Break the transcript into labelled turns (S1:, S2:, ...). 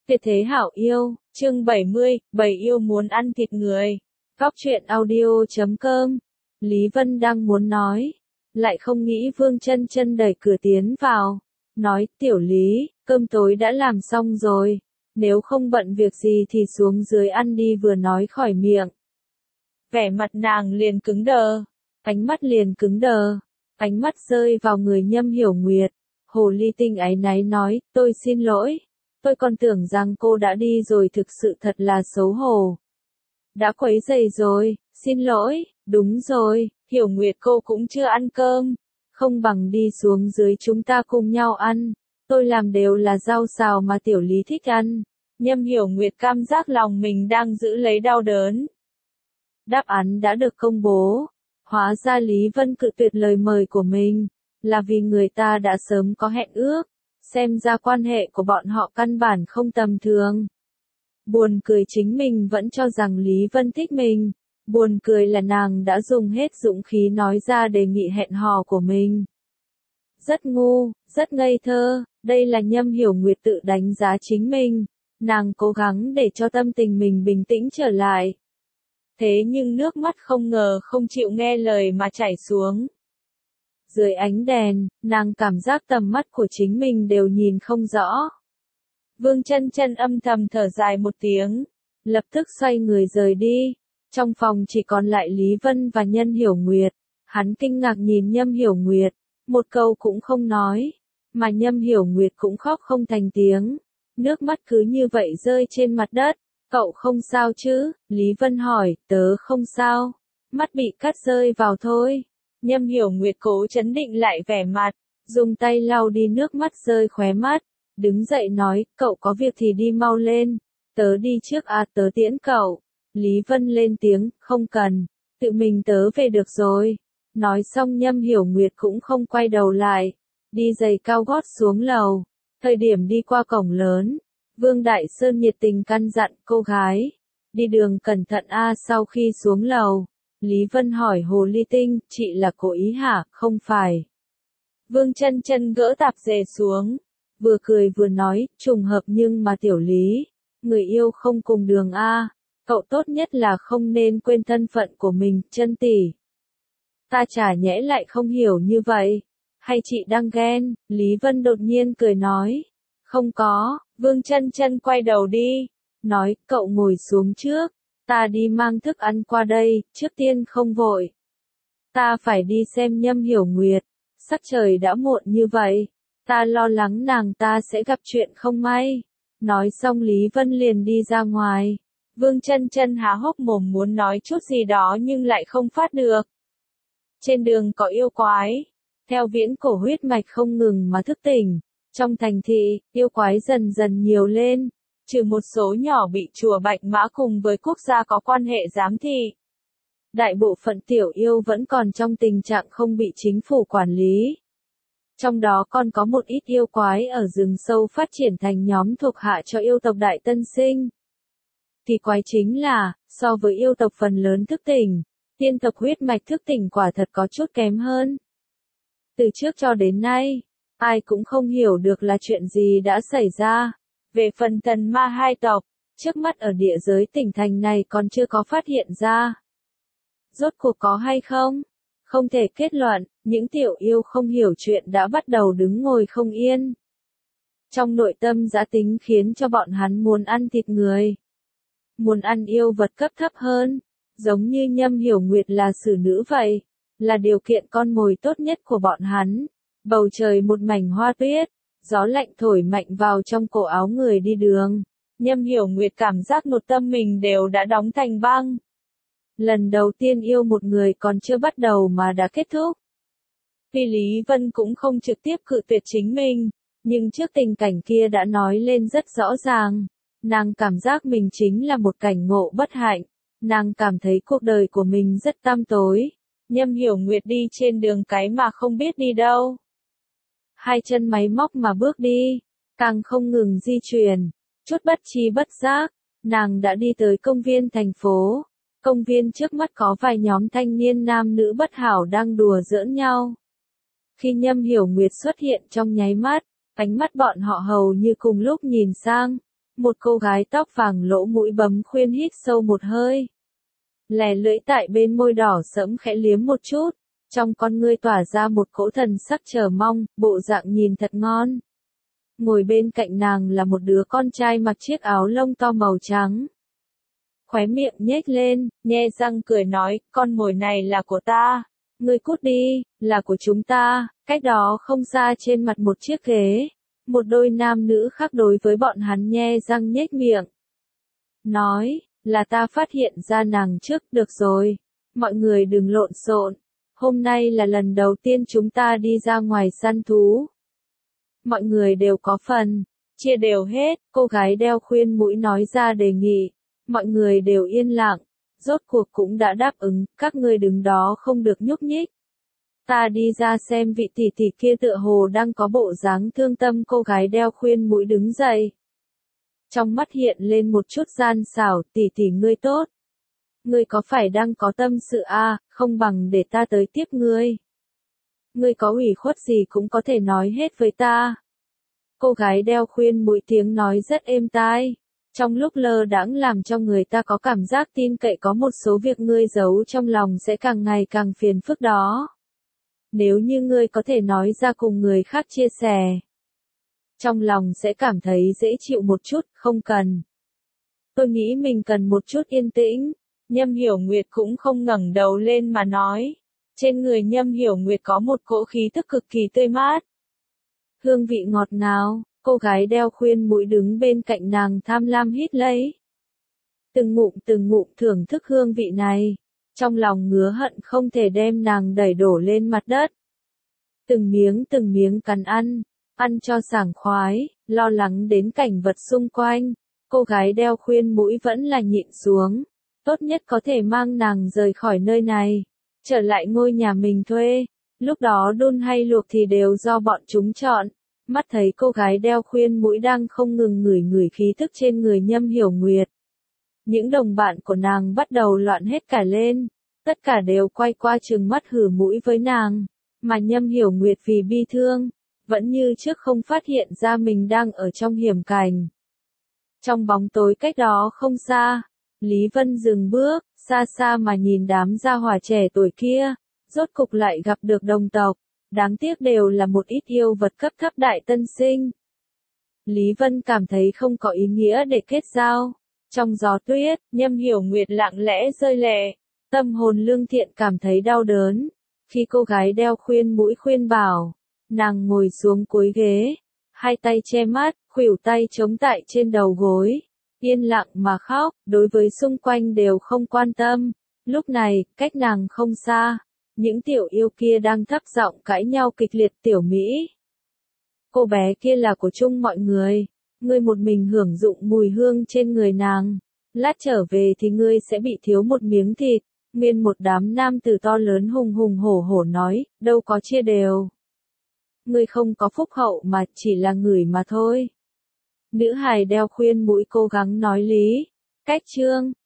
S1: Tuyệt thế hảo yêu, chương 70, bầy yêu muốn ăn thịt người. Góc truyện audio.com. Lý Vân đang muốn nói, lại không nghĩ Vương Chân Chân đẩy cửa tiến vào, nói: "Tiểu Lý, cơm tối đã làm xong rồi, nếu không bận việc gì thì xuống dưới ăn đi." Vừa nói khỏi miệng, vẻ mặt nàng liền cứng đờ, ánh mắt liền cứng đờ, ánh mắt rơi vào người Nhâm Hiểu Nguyệt. Hồ ly tinh áy náy nói: "Tôi xin lỗi. Tôi còn tưởng rằng cô đã đi rồi, thực sự thật là xấu hổ. Đã quấy rầy rồi, xin lỗi." "Đúng rồi, Hiểu Nguyệt cô cũng chưa ăn cơm, không bằng đi xuống dưới chúng ta cùng nhau ăn. Tôi làm đều là rau xào mà Tiểu Lý thích ăn." Nhâm Hiểu Nguyệt cảm giác lòng mình đang giữ lấy đau đớn. Đáp án đã được công bố. Hóa ra Lý Vân cự tuyệt lời mời của mình, là vì người ta đã sớm có hẹn ước. Xem ra quan hệ của bọn họ căn bản không tầm thường. Buồn cười chính mình vẫn cho rằng Lý Vân thích mình. Buồn cười là nàng đã dùng hết dũng khí nói ra đề nghị hẹn hò của mình. Rất ngu, rất ngây thơ, đây là Nhâm Hiểu Nguyệt tự đánh giá chính mình. Nàng cố gắng để cho tâm tình mình bình tĩnh trở lại. Thế nhưng nước mắt không ngờ không chịu nghe lời mà chảy xuống. Dưới ánh đèn, nàng cảm giác tầm mắt của chính mình đều nhìn không rõ. Vương Chân Chân âm thầm thở dài một tiếng, lập tức xoay người rời đi. Trong phòng chỉ còn lại Lý Vân và Nhâm Hiểu Nguyệt. Hắn kinh ngạc nhìn Nhâm Hiểu Nguyệt, một câu cũng không nói, mà Nhâm Hiểu Nguyệt cũng khóc không thành tiếng. Nước mắt cứ như vậy rơi trên mặt đất. "Cậu không sao chứ?" Lý Vân hỏi. "Tớ không sao, mắt bị cắt rơi vào thôi." Nhâm Hiểu Nguyệt cố trấn định lại vẻ mặt, dùng tay lau đi nước mắt rơi khóe mắt, đứng dậy nói: "Cậu có việc thì đi mau lên, tớ đi trước à, tớ tiễn cậu." Lý Vân lên tiếng: "Không cần, tự mình tớ về được rồi." Nói xong Nhâm Hiểu Nguyệt cũng không quay đầu lại, đi giày cao gót xuống lầu. Thời điểm đi qua cổng lớn, Vương Đại Sơn nhiệt tình căn dặn: "Cô gái, đi đường cẩn thận a." Sau khi xuống lầu, Lý Vân hỏi Hồ ly tinh: "Chị là cố ý hả?" "Không phải." Vương Chân Chân gỡ tạp dề xuống, vừa cười vừa nói: "Trùng hợp nhưng mà Tiểu Lý, người yêu không cùng đường a. Cậu tốt nhất là không nên quên thân phận của mình." "Chân tỷ, ta chả nhẽ lại không hiểu như vậy. Hay chị đang ghen?" Lý Vân đột nhiên cười nói. "Không có." Vương Chân Chân quay đầu đi, nói: "Cậu ngồi xuống trước, ta đi mang thức ăn qua đây, trước tiên không vội. Ta phải đi xem Nhâm Hiểu Nguyệt, sắc trời đã muộn như vậy, ta lo lắng nàng ta sẽ gặp chuyện không may." Nói xong Lý Vân liền đi ra ngoài. Vương Chân Chân há hốc mồm muốn nói chút gì đó nhưng lại không phát được. Trên đường có yêu quái, theo viễn cổ huyết mạch không ngừng mà thức tỉnh. Trong thành thị, yêu quái dần dần nhiều lên, trừ một số nhỏ bị chùa Bạch Mã cùng với quốc gia có quan hệ giám thị. Đại bộ phận tiểu yêu vẫn còn trong tình trạng không bị chính phủ quản lý. Trong đó còn có một ít yêu quái ở rừng sâu phát triển thành nhóm thuộc hạ cho yêu tộc Đại Tân Sinh. Kỳ quái chính là, so với yêu tộc phần lớn thức tỉnh, tiên tộc huyết mạch thức tỉnh quả thật có chút kém hơn. Từ trước cho đến nay, ai cũng không hiểu được là chuyện gì đã xảy ra. Về phần thần ma hai tộc, trước mắt ở địa giới tỉnh thành này còn chưa có phát hiện ra. Rốt cuộc có hay không? Không thể kết luận, những tiểu yêu không hiểu chuyện đã bắt đầu đứng ngồi không yên. Trong nội tâm dã tính khiến cho bọn hắn muốn ăn thịt người. Muốn ăn yêu vật cấp thấp hơn, giống như Nhâm Hiểu Nguyệt là xử nữ vậy, là điều kiện con mồi tốt nhất của bọn hắn. Bầu trời một mảnh hoa tuyết, gió lạnh thổi mạnh vào trong cổ áo người đi đường. Nhâm Hiểu Nguyệt cảm giác nội tâm mình đều đã đóng thành băng. Lần đầu tiên yêu một người còn chưa bắt đầu mà đã kết thúc. Tuy Lý Vân cũng không trực tiếp cự tuyệt chính mình, nhưng trước tình cảnh kia đã nói lên rất rõ ràng. Nàng cảm giác mình chính là một cảnh ngộ bất hạnh. Nàng cảm thấy cuộc đời của mình rất tăm tối. Nhâm Hiểu Nguyệt đi trên đường cái mà không biết đi đâu. Hai chân máy móc mà bước đi, càng không ngừng di chuyển. Chút bất tri bất giác, nàng đã đi tới công viên thành phố. Công viên trước mắt có vài nhóm thanh niên nam nữ bất hảo đang đùa giỡn nhau. Khi Nhâm Hiểu Nguyệt xuất hiện trong nháy mắt, ánh mắt bọn họ hầu như cùng lúc nhìn sang. Một cô gái tóc vàng lỗ mũi bấm khuyên hít sâu một hơi. Lè lưỡi tại bên môi đỏ sẫm khẽ liếm một chút. Trong con ngươi tỏa ra một cỗ thần sắc chờ mong, bộ dạng nhìn thật ngon. Ngồi bên cạnh nàng là một đứa con trai mặc chiếc áo lông to màu trắng. Khóe miệng nhếch lên, nhe răng cười nói, con mồi này là của ta. Ngươi cút đi, là của chúng ta. Cách đó không xa trên mặt một chiếc ghế. Một đôi nam nữ khác đối với bọn hắn nhe răng nhếch miệng. Nói, là ta phát hiện ra nàng trước, được rồi. Mọi người đừng lộn xộn. Hôm nay là lần đầu tiên chúng ta đi ra ngoài săn thú. Mọi người đều có phần, chia đều hết, cô gái đeo khuyên mũi nói ra đề nghị. Mọi người đều yên lặng, rốt cuộc cũng đã đáp ứng, các ngươi đứng đó không được nhúc nhích. Ta đi ra xem vị tỷ tỷ kia tựa hồ đang có bộ dáng thương tâm. Cô gái đeo khuyên mũi đứng dậy. Trong mắt hiện lên một chút gian xảo, tỷ tỷ ngươi tốt. Ngươi có phải đang có tâm sự à, không bằng để ta tới tiếp ngươi. Ngươi có ủy khuất gì cũng có thể nói hết với ta. Cô gái đeo khuyên mũi tiếng nói rất êm tai. Trong lúc lơ đãng làm cho người ta có cảm giác tin cậy, có một số việc ngươi giấu trong lòng sẽ càng ngày càng phiền phức đó. Nếu như ngươi có thể nói ra cùng người khác chia sẻ, trong lòng sẽ cảm thấy dễ chịu một chút, không cần. Tôi nghĩ mình cần một chút yên tĩnh. Nhâm Hiểu Nguyệt cũng không ngẩng đầu lên mà nói. Trên người Nhâm Hiểu Nguyệt có một cỗ khí tức cực kỳ tươi mát. Hương vị ngọt ngào, cô gái đeo khuyên mũi đứng bên cạnh nàng tham lam hít lấy. Từng ngụm thưởng thức hương vị này. Trong lòng ngứa hận không thể đem nàng đẩy đổ lên mặt đất. Từng miếng cắn ăn cho sảng khoái, lo lắng đến cảnh vật xung quanh. Cô gái đeo khuyên mũi vẫn là nhịn xuống. Tốt nhất có thể mang nàng rời khỏi nơi này, trở lại ngôi nhà mình thuê. Lúc đó đun hay luộc thì đều do bọn chúng chọn. Mắt thấy cô gái đeo khuyên mũi đang không ngừng ngửi khí thức trên người Nhâm Hiểu Nguyệt. Những đồng bạn của nàng bắt đầu loạn hết cả lên. Tất cả đều quay qua trừng mắt hử mũi với nàng. Mà Nhâm Hiểu Nguyệt vì bi thương, vẫn như trước không phát hiện ra mình đang ở trong hiểm cảnh. Trong bóng tối cách đó không xa, Lý Vân dừng bước, xa xa mà nhìn đám gia hỏa trẻ tuổi kia, rốt cục lại gặp được đồng tộc, đáng tiếc đều là một ít yêu vật cấp thấp đại tân sinh. Lý Vân cảm thấy không có ý nghĩa để kết giao. Trong gió tuyết, Nhâm Hiểu Nguyệt lặng lẽ rơi lệ, tâm hồn lương thiện cảm thấy đau đớn. Khi cô gái đeo khuyên mũi khuyên bảo, nàng ngồi xuống cuối ghế, hai tay che mắt, khuỷu tay chống tại trên đầu gối. Yên lặng mà khóc, đối với xung quanh đều không quan tâm. Lúc này, cách nàng không xa, những tiểu yêu kia đang thấp giọng cãi nhau kịch liệt. Tiểu Mỹ, cô bé kia là của chung mọi người, ngươi một mình hưởng dụng mùi hương trên người nàng, lát trở về thì ngươi sẽ bị thiếu một miếng thịt. Nguyên một đám nam tử to lớn hùng hùng hổ hổ nói, đâu có chia đều. Ngươi không có phúc hậu mà chỉ là người mà thôi. Nữ hài đeo khuyên mũi cố gắng nói lý. Cách chương